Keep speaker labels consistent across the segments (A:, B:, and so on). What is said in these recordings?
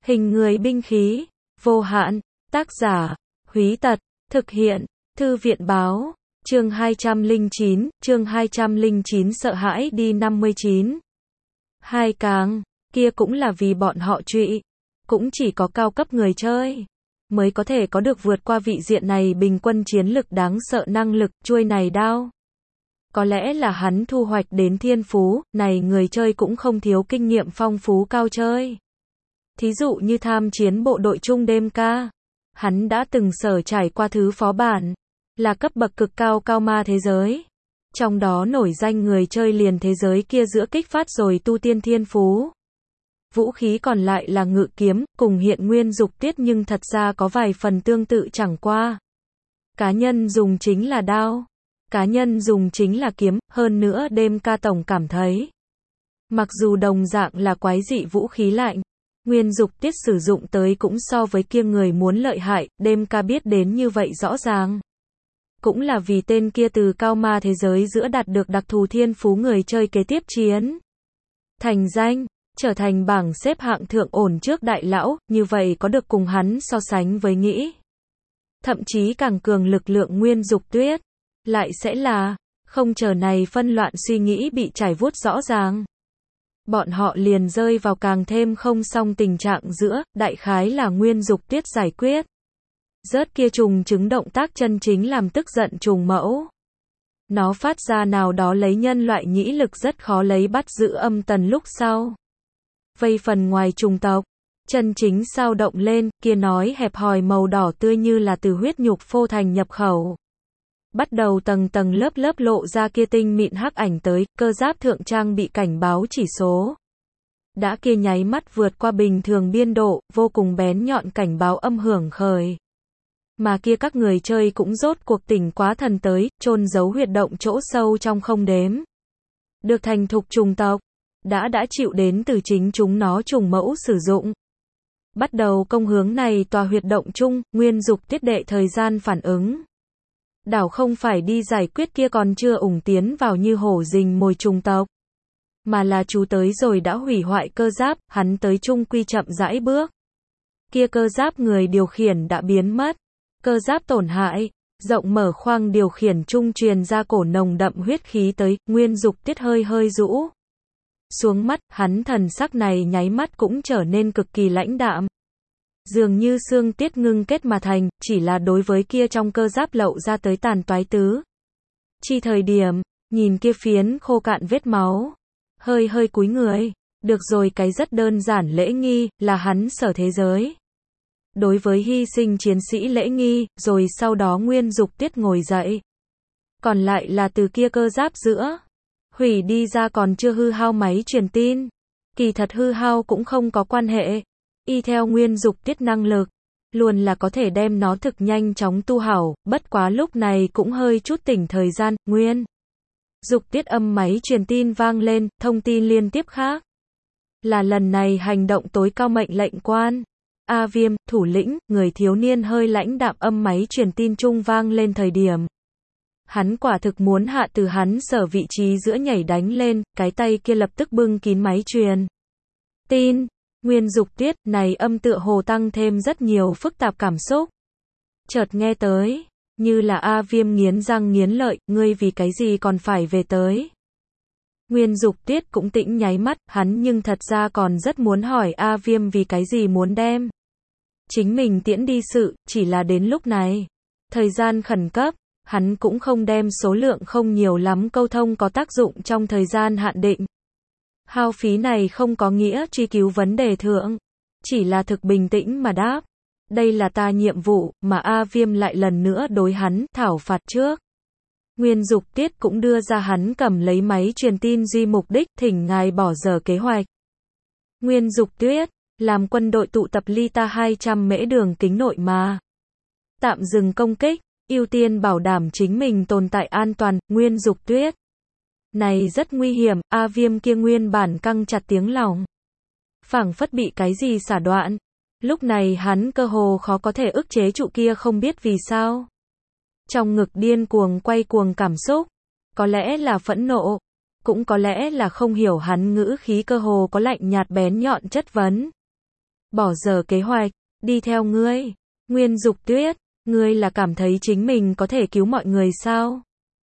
A: Hình người binh khí, vô hạn, tác giả, Húy Tật, thực hiện, Thư viện báo, chương 209 sợ hãi đi 59. Hai càng, kia cũng là vì bọn họ trụy, cũng chỉ có cao cấp người chơi mới có thể có được vượt qua vị diện này bình quân chiến lực đáng sợ năng lực, chuôi này đao. Có lẽ là hắn thu hoạch đến thiên phú, này người chơi cũng không thiếu kinh nghiệm phong phú cao chơi. Thí dụ như tham chiến bộ đội trung đêm ca. Hắn đã từng sở trải qua thứ phó bản, là cấp bậc cực cao cao ma thế giới. Trong đó nổi danh người chơi liền thế giới kia giữa kích phát rồi tu tiên thiên phú. Vũ khí còn lại là ngự kiếm, cùng hiện nguyên dục tiết nhưng thật ra có vài phần tương tự chẳng qua. Cá nhân dùng chính là đao. Cá nhân dùng chính là kiếm, hơn nữa đêm ca tổng cảm thấy. Mặc dù đồng dạng là quái dị vũ khí lạnh, nguyên dục tiết sử dụng tới cũng so với kia người muốn lợi hại, đêm ca biết đến như vậy rõ ràng. Cũng là vì tên kia từ cao ma thế giới giữa đạt được đặc thù thiên phú người chơi kế tiếp chiến. Thành danh, trở thành bảng xếp hạng thượng ổn trước đại lão, như vậy có được cùng hắn so sánh với nghĩ. Thậm chí càng cường lực lượng nguyên dục tuyết. Lại sẽ là, không chờ này phân loạn suy nghĩ bị trải vuốt rõ ràng. Bọn họ liền rơi vào càng thêm không xong tình trạng giữa, đại khái là nguyên dục tuyết giải quyết. Rớt kia trùng chứng động tác chân chính làm tức giận trùng mẫu. Nó phát ra nào đó lấy nhân loại nhĩ lực rất khó lấy bắt giữ âm tần lúc sau. Vây phần ngoài trùng tộc, chân chính sao động lên, kia nói hẹp hòi màu đỏ tươi như là từ huyết nhục phô thành nhập khẩu. Bắt đầu tầng tầng lớp lớp lộ ra kia tinh mịn hắc ảnh tới, cơ giáp thượng trang bị cảnh báo chỉ số. Đã kia nháy mắt vượt qua bình thường biên độ, vô cùng bén nhọn cảnh báo âm hưởng khởi. Mà kia các người chơi cũng rốt cuộc tỉnh quá thần tới, chôn giấu huyệt động chỗ sâu trong không đếm. Được thành thục trùng tộc, đã chịu đến từ chính chúng nó trùng mẫu sử dụng. Bắt đầu công hướng này tòa huyệt động chung, nguyên dục tiết đệ thời gian phản ứng. Đảo không phải đi giải quyết kia còn chưa ủng tiến vào như hổ rình mồi trùng tộc. Mà là chú tới rồi đã hủy hoại cơ giáp, hắn tới chung quy chậm rãi bước. Kia cơ giáp người điều khiển đã biến mất. Cơ giáp tổn hại, rộng mở khoang điều khiển trung truyền ra cổ nồng đậm huyết khí tới, nguyên dục tiết hơi hơi rũ. Xuống mắt, hắn thần sắc này nháy mắt cũng trở nên cực kỳ lãnh đạm. Dường như xương tiết ngưng kết mà thành, chỉ là đối với kia trong cơ giáp lậu ra tới tàn toái tứ. Chi thời điểm, nhìn kia phiến khô cạn vết máu. Hơi hơi cúi người. Được rồi, cái rất đơn giản lễ nghi, là hắn sở thế giới. Đối với hy sinh chiến sĩ lễ nghi, rồi sau đó nguyên dục tiết ngồi dậy. Còn lại là từ kia cơ giáp giữa. Hủy đi ra còn chưa hư hao máy truyền tin. Kỳ thật hư hao cũng không có quan hệ. Y theo nguyên dục tiết năng lực, luôn là có thể đem nó thực nhanh chóng tu hảo, bất quá lúc này cũng hơi chút tỉnh thời gian, nguyên. Dục tiết âm máy truyền tin vang lên, thông tin liên tiếp khác. Là lần này hành động tối cao mệnh lệnh quan. A Viêm, thủ lĩnh, người thiếu niên hơi lãnh đạm âm máy truyền tin chung vang lên thời điểm. Hắn quả thực muốn hạ từ hắn sở vị trí giữa nhảy đánh lên, cái tay kia lập tức bưng kín máy truyền tin. Nguyên dục tiết, này âm tựa hồ tăng thêm rất nhiều phức tạp cảm xúc. Chợt nghe tới, như là A Viêm nghiến răng nghiến lợi, ngươi vì cái gì còn phải về tới. Nguyên dục tiết cũng tĩnh nháy mắt, hắn nhưng thật ra còn rất muốn hỏi A Viêm vì cái gì muốn đem chính mình tiễn đi sự, chỉ là đến lúc này. Thời gian khẩn cấp, hắn cũng không đem số lượng không nhiều lắm câu thông có tác dụng trong thời gian hạn định. Hao phí này không có nghĩa truy cứu vấn đề thượng, chỉ là thực bình tĩnh mà đáp. Đây là ta nhiệm vụ, mà A Viêm lại lần nữa đối hắn thảo phạt trước. Nguyên dục tiết cũng đưa ra hắn cầm lấy máy truyền tin duy mục đích thỉnh ngài bỏ dở kế hoạch. Nguyên dục tuyết, làm quân đội tụ tập ly ta 200 mễ đường kính nội mà. Tạm dừng công kích, ưu tiên bảo đảm chính mình tồn tại an toàn, nguyên dục tuyết. Này rất nguy hiểm, A Viêm kia nguyên bản căng chặt tiếng lòng. Phảng phất bị cái gì xả đoạn. Lúc này hắn cơ hồ khó có thể ức chế trụ kia không biết vì sao. Trong ngực điên cuồng quay cuồng cảm xúc. Có lẽ là phẫn nộ. Cũng có lẽ là không hiểu hắn ngữ khí cơ hồ có lạnh nhạt bén nhọn chất vấn. bỏ dở kế hoạch, đi theo ngươi. Nguyên Dục Tuyết, ngươi là cảm thấy chính mình có thể cứu mọi người sao?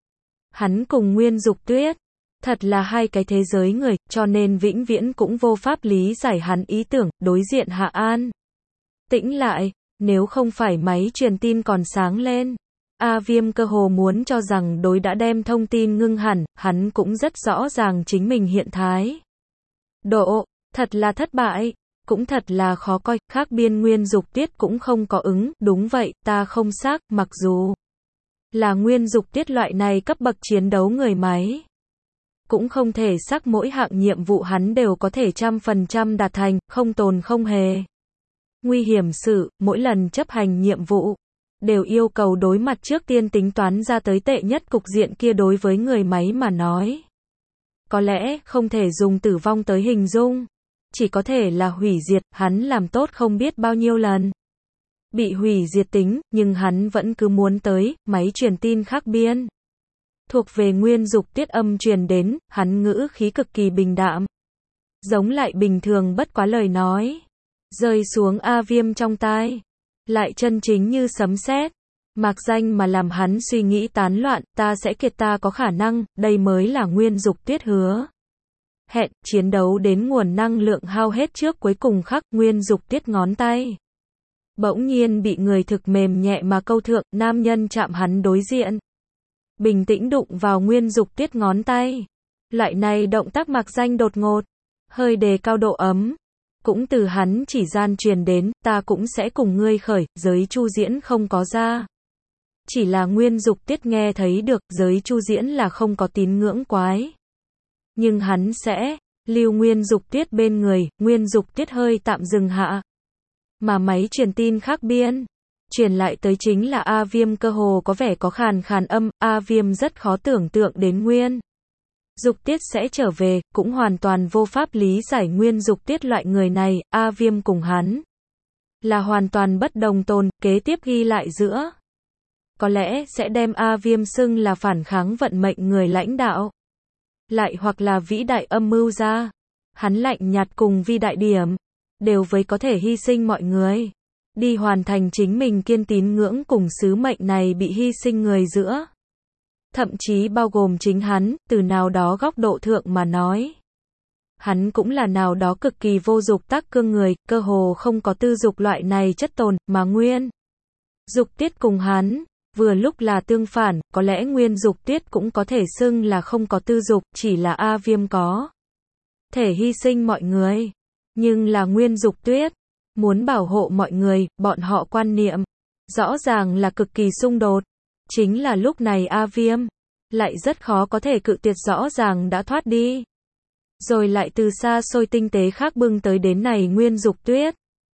A: Hắn cùng Nguyên Dục Tuyết, thật là hai cái thế giới người, cho nên vĩnh viễn cũng vô pháp lý giải hắn ý tưởng, đối diện Hạ An. Tĩnh lại, nếu không phải máy truyền tin còn sáng lên. A Viêm cơ hồ muốn cho rằng đối đã đem thông tin ngưng hẳn, hắn cũng rất rõ ràng chính mình hiện thái. Độ, thật là thất bại, cũng thật là khó coi, khác biên Nguyên Dục Tuyết cũng không có ứng, đúng vậy, ta không xác, mặc dù là Nguyên Dục Tuyết loại này cấp bậc chiến đấu người máy. Cũng không thể xác mỗi hạng nhiệm vụ hắn đều có thể 100% đạt thành, không tồn không hề. Nguy hiểm sự, mỗi lần chấp hành nhiệm vụ, đều yêu cầu đối mặt trước tiên tính toán ra tới tệ nhất cục diện kia đối với người máy mà nói. Có lẽ không thể dùng tử vong tới hình dung, chỉ có thể là hủy diệt, hắn làm tốt không biết bao nhiêu lần. Bị hủy diệt tính, nhưng hắn vẫn cứ muốn tới, máy truyền tin khác biên. Thuộc về Nguyên Dục Tuyết âm truyền đến, hắn ngữ khí cực kỳ bình đạm. Giống lại bình thường bất quá lời nói. Rơi xuống A Viêm trong tai. Lại chân chính như sấm sét. Mạc danh mà làm hắn suy nghĩ tán loạn, ta sẽ kiệt ta có khả năng, đây mới là Nguyên Dục Tuyết hứa. Hẹn, chiến đấu đến nguồn năng lượng hao hết trước cuối cùng khắc, Nguyên Dục Tuyết ngón tay. Bỗng nhiên bị người thực mềm nhẹ mà câu thượng, nam nhân chạm hắn đối diện. Bình tĩnh đụng vào Nguyên Dục Tuyết ngón tay. Loại này động tác mạc danh đột ngột, hơi đề cao độ ấm. Cũng từ hắn chỉ gian truyền đến, ta cũng sẽ cùng ngươi khởi, giới chu diễn không có ra. Chỉ là Nguyên Dục Tuyết nghe thấy được, giới chu diễn là không có tín ngưỡng quái. Nhưng hắn sẽ lưu Nguyên Dục Tuyết bên người, Nguyên Dục Tuyết hơi tạm dừng hạ. Mà máy truyền tin khác biên, truyền lại tới chính là A Viêm cơ hồ có vẻ có khàn khàn âm, A Viêm rất khó tưởng tượng đến Nguyên Dục Tuyết sẽ trở về, cũng hoàn toàn vô pháp lý giải Nguyên Dục Tuyết loại người này, A Viêm cùng hắn là hoàn toàn bất đồng tồn, kế tiếp ghi lại giữa. Có lẽ sẽ đem A Viêm xưng là phản kháng vận mệnh người lãnh đạo. Lại hoặc là vĩ đại âm mưu gia. Hắn lạnh nhạt cùng vi đại điểm, đều với có thể hy sinh mọi người. Đi hoàn thành chính mình kiên tín ngưỡng cùng sứ mệnh này bị hy sinh người giữa. Thậm chí bao gồm chính hắn, từ nào đó góc độ thượng mà nói. Hắn cũng là nào đó cực kỳ vô dục tác cương người, cơ hồ không có tư dục loại này chất tồn, mà Nguyên Dục Tuyết cùng hắn, vừa lúc là tương phản, có lẽ Nguyên Dục Tuyết cũng có thể xưng là không có tư dục, chỉ là A Viêm có thể hy sinh mọi người. Nhưng là Nguyên Dục Tuyết muốn bảo hộ mọi người, bọn họ quan niệm rõ ràng là cực kỳ xung đột. Chính là lúc này A Viêm lại rất khó có thể cự tuyệt rõ ràng đã thoát đi. Rồi lại từ xa xôi tinh tế khác bưng tới đến này Nguyên Dục Tuyết.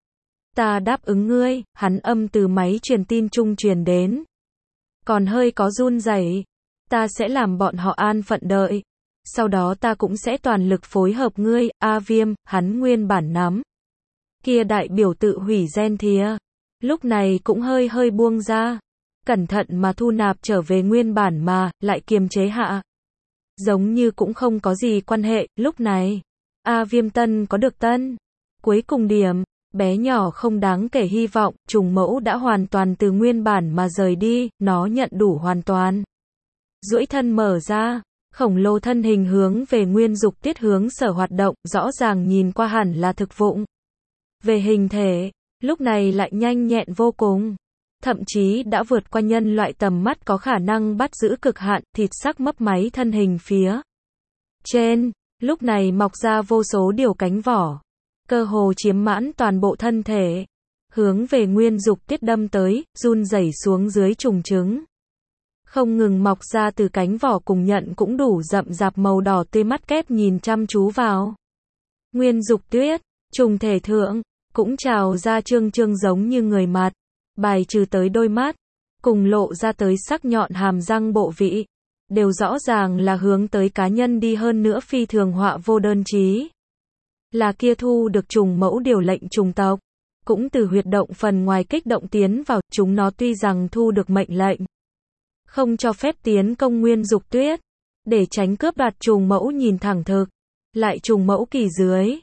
A: Ta đáp ứng ngươi, hắn âm từ máy truyền tin trung truyền đến. Còn hơi có run rẩy. Ta sẽ làm bọn họ an phận đợi. Sau đó ta cũng sẽ toàn lực phối hợp ngươi, A Viêm, hắn nguyên bản nắm. Kia đại biểu tự hủy gen thìa. Lúc này cũng hơi hơi buông ra. Cẩn thận mà thu nạp trở về nguyên bản mà, lại kiềm chế hạ. Giống như cũng không có gì quan hệ, lúc này. A Viêm tân có được tân. Cuối cùng điểm, bé nhỏ không đáng kể hy vọng, trùng mẫu đã hoàn toàn từ nguyên bản mà rời đi, nó nhận đủ hoàn toàn. Duỗi thân mở ra, khổng lồ thân hình hướng về Nguyên Dục Tuyết hướng sở hoạt động, rõ ràng nhìn qua hẳn là thực vụng. Về hình thể, lúc này lại nhanh nhẹn vô cùng. Thậm chí đã vượt qua nhân loại tầm mắt có khả năng bắt giữ cực hạn, thịt sắc mấp máy thân hình phía trên, lúc này mọc ra vô số điều cánh vỏ. Cơ hồ chiếm mãn toàn bộ thân thể. Hướng về Nguyên Dục Tuyết đâm tới, run rẩy xuống dưới trùng trứng. Không ngừng mọc ra từ cánh vỏ cùng nhận cũng đủ rậm rạp màu đỏ tươi mắt kép nhìn chăm chú vào. Nguyên Dục Tuyết, trùng thể thượng, cũng trào ra trương trương giống như người mặt. Bài trừ tới đôi mắt, cùng lộ ra tới sắc nhọn hàm răng bộ vị. Đều rõ ràng là hướng tới cá nhân đi hơn nữa phi thường họa vô đơn chí. Là kia thu được trùng mẫu điều lệnh trùng tộc. Cũng từ huyệt động phần ngoài kích động tiến vào, chúng nó tuy rằng thu được mệnh lệnh. Không cho phép tiến công Nguyên Dục Tuyết. Để tránh cướp đoạt trùng mẫu nhìn thẳng thực. Lại trùng mẫu kỳ dưới.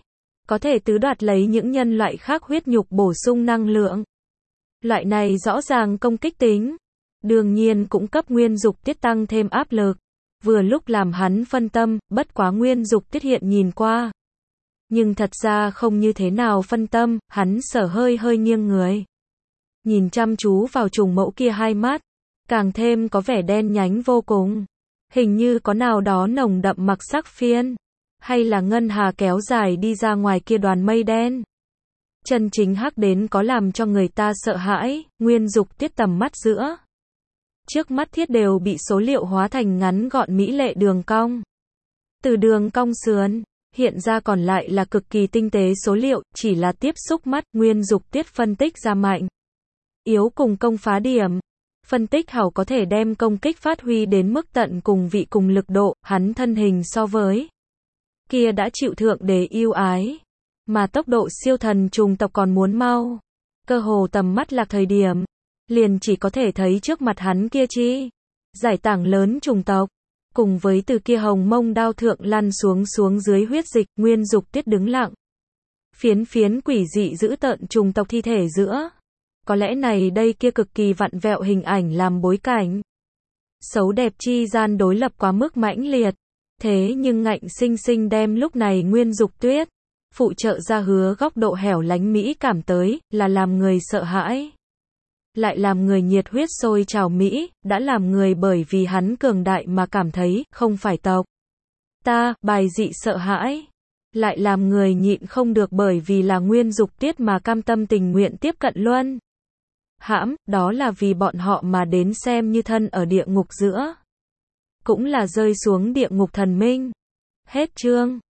A: có thể tứ đoạt lấy những nhân loại khác huyết nhục bổ sung năng lượng. Loại này rõ ràng công kích tính, đương nhiên cũng cấp Nguyên Dục Tiết tăng thêm áp lực, vừa lúc làm hắn phân tâm, bất quá Nguyên Dục Tiết hiện nhìn qua. Nhưng thật ra không như thế nào phân tâm, hắn sở hơi hơi nghiêng người. Nhìn chăm chú vào trùng mẫu kia hai mắt, càng thêm có vẻ đen nhánh vô cùng. Hình như có nào đó nồng đậm mặc sắc phiên, hay là ngân hà kéo dài đi ra ngoài kia đoàn mây đen. Chân chính hắc đến có làm cho người ta sợ hãi, Nguyên Dục Tiết tầm mắt giữa. Trước mắt thiết đều bị số liệu hóa thành ngắn gọn mỹ lệ đường cong. Từ đường cong sườn, hiện ra còn lại là cực kỳ tinh tế số liệu, chỉ là tiếp xúc mắt, Nguyên Dục Tiết phân tích ra mạnh, yếu cùng công phá điểm. Phân tích hảo có thể đem công kích phát huy đến mức tận cùng vị cùng lực độ, hắn thân hình so với kia đã chịu thượng đế yêu ái, mà tốc độ siêu thần trùng tộc còn muốn mau. Cơ hồ tầm mắt lạc thời điểm, liền chỉ có thể thấy trước mặt hắn kia chi giải tảng lớn trùng tộc, cùng với từ kia hồng mông đao thượng lăn xuống dưới huyết dịch, Nguyên Dục Tiết đứng lặng. Phiến phiến quỷ dị dữ tợn trùng tộc thi thể giữa. Có lẽ này đây kia cực kỳ vặn vẹo hình ảnh làm bối cảnh. Xấu đẹp chi gian đối lập quá mức mãnh liệt. Thế nhưng ngạnh sinh sinh đem lúc này Nguyên Dục Tuyết phụ trợ ra hứa góc độ hẻo lánh mỹ cảm tới, là làm người sợ hãi. Lại làm người nhiệt huyết sôi trào mỹ, đã làm người bởi vì hắn cường đại mà cảm thấy, không phải tộc ta, bài dị sợ hãi. Lại làm người nhịn không được bởi vì là Nguyên Dục Tiết mà cam tâm tình nguyện tiếp cận luân hãm, đó là vì bọn họ mà đến xem như thân ở địa ngục giữa. Cũng là rơi xuống địa ngục thần minh. Hết chương.